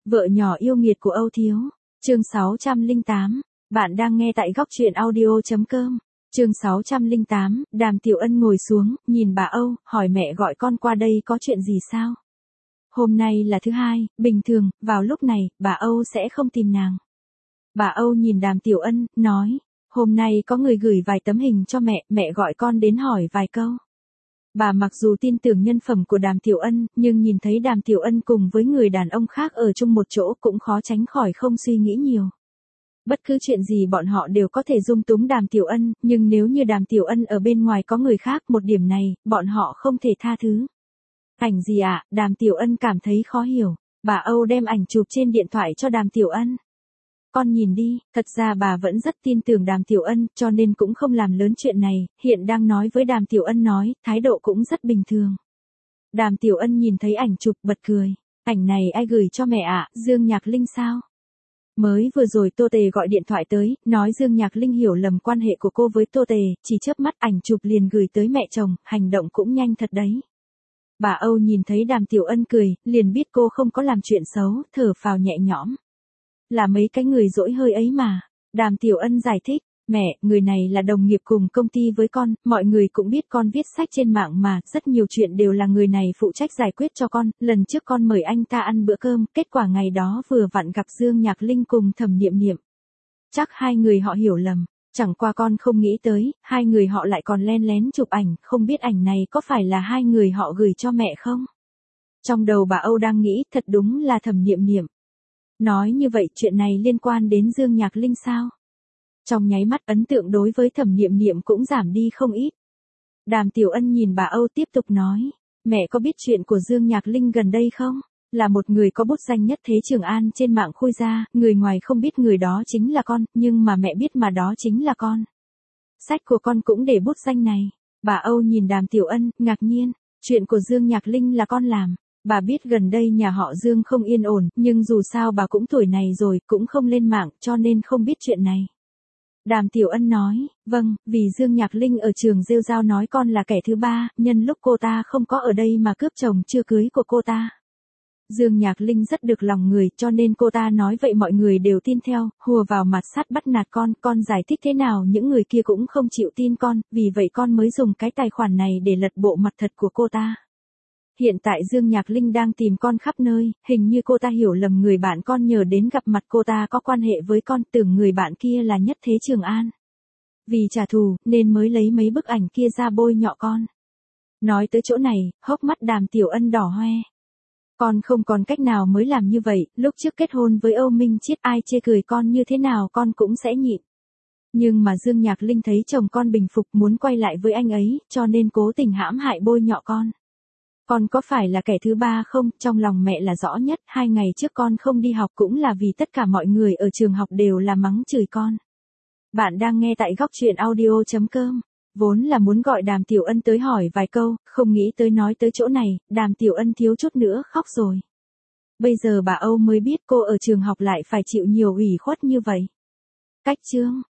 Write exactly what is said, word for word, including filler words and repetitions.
Vợ nhỏ yêu nghiệt của Âu Thiếu. Chương sáu trăm lẻ tám. Bạn đang nghe tại góc truyện audio chấm com. Chương sáu trăm lẻ tám, Đàm Tiểu Ân ngồi xuống, nhìn bà Âu, hỏi mẹ gọi con qua đây có chuyện gì sao? Hôm nay là thứ hai, bình thường, vào lúc này, bà Âu sẽ không tìm nàng. Bà Âu nhìn Đàm Tiểu Ân, nói, hôm nay có người gửi vài tấm hình cho mẹ, mẹ gọi con đến hỏi vài câu. Bà mặc dù tin tưởng nhân phẩm của Đàm Tiểu Ân, nhưng nhìn thấy Đàm Tiểu Ân cùng với người đàn ông khác ở chung một chỗ cũng khó tránh khỏi không suy nghĩ nhiều. Bất cứ chuyện gì bọn họ đều có thể dung túng Đàm Tiểu Ân, nhưng nếu như Đàm Tiểu Ân ở bên ngoài có người khác, một điểm này, bọn họ không thể tha thứ. Ảnh gì ạ? À? Đàm Tiểu Ân cảm thấy khó hiểu. Bà Âu đem ảnh chụp trên điện thoại cho Đàm Tiểu Ân. Con nhìn đi, thật ra bà vẫn rất tin tưởng Đàm Tiểu Ân, cho nên cũng không làm lớn chuyện này, hiện đang nói với Đàm Tiểu Ân nói, thái độ cũng rất bình thường. Đàm Tiểu Ân nhìn thấy ảnh chụp bật cười. Ảnh này ai gửi cho mẹ ạ? À? Dương Nhạc Linh sao? Mới vừa rồi Tô Tề gọi điện thoại tới, nói Dương Nhạc Linh hiểu lầm quan hệ của cô với Tô Tề, chỉ chớp mắt ảnh chụp liền gửi tới mẹ chồng, hành động cũng nhanh thật đấy. Bà Âu nhìn thấy Đàm Tiểu Ân cười, liền biết cô không có làm chuyện xấu, thở phào nhẹ nhõm. Là mấy cái người dỗi hơi ấy mà. Đàm Tiểu Ân giải thích, mẹ, người này là đồng nghiệp cùng công ty với con, mọi người cũng biết con viết sách trên mạng mà, rất nhiều chuyện đều là người này phụ trách giải quyết cho con, lần trước con mời anh ta ăn bữa cơm, kết quả ngày đó vừa vặn gặp Dương Nhạc Linh cùng Thẩm Niệm Niệm. Chắc hai người họ hiểu lầm, chẳng qua con không nghĩ tới, hai người họ lại còn len lén chụp ảnh, không biết ảnh này có phải là hai người họ gửi cho mẹ không? Trong đầu bà Âu đang nghĩ, thật đúng là Thẩm Niệm Niệm. Nói như vậy chuyện này liên quan đến Dương Nhạc Linh sao? Trong nháy mắt ấn tượng đối với Thẩm Niệm Niệm cũng giảm đi không ít. Đàm Tiểu Ân nhìn bà Âu tiếp tục nói, mẹ có biết chuyện của Dương Nhạc Linh gần đây không? Là một người có bút danh nhất thế Trường An trên mạng khui ra, người ngoài không biết người đó chính là con, nhưng mà mẹ biết mà đó chính là con. Sách của con cũng để bút danh này. Bà Âu nhìn Đàm Tiểu Ân, ngạc nhiên, chuyện của Dương Nhạc Linh là con làm. Bà biết gần đây nhà họ Dương không yên ổn, nhưng dù sao bà cũng tuổi này rồi, cũng không lên mạng, cho nên không biết chuyện này. Đàm Tiểu Ân nói, vâng, vì Dương Nhạc Linh ở trường rêu rao nói con là kẻ thứ ba, nhân lúc cô ta không có ở đây mà cướp chồng chưa cưới của cô ta. Dương Nhạc Linh rất được lòng người, cho nên cô ta nói vậy mọi người đều tin theo, hùa vào mặt sắt bắt nạt con, con giải thích thế nào những người kia cũng không chịu tin con, vì vậy con mới dùng cái tài khoản này để lật bộ mặt thật của cô ta. Hiện tại Dương Nhạc Linh đang tìm con khắp nơi, hình như cô ta hiểu lầm người bạn con nhờ đến gặp mặt cô ta có quan hệ với con, tưởng người bạn kia là nhất thế Trường An. Vì trả thù, nên mới lấy mấy bức ảnh kia ra bôi nhọ con. Nói tới chỗ này, hốc mắt Đàm Tiểu Ân đỏ hoe. Con không còn cách nào mới làm như vậy, lúc trước kết hôn với Âu Minh Chiết ai chê cười con như thế nào con cũng sẽ nhịn. Nhưng mà Dương Nhạc Linh thấy chồng con bình phục muốn quay lại với anh ấy, cho nên cố tình hãm hại bôi nhọ con. Con có phải là kẻ thứ ba không? Trong lòng mẹ là rõ nhất, hai ngày trước con không đi học cũng là vì tất cả mọi người ở trường học đều là mắng chửi con. Bạn đang nghe tại góc truyện audio chấm com. Vốn là muốn gọi Đàm Tiểu Ân tới hỏi vài câu, không nghĩ tới nói tới chỗ này, Đàm Tiểu Ân thiếu chút nữa khóc rồi. Bây giờ bà Âu mới biết cô ở trường học lại phải chịu nhiều ủy khuất như vậy. Cách chương.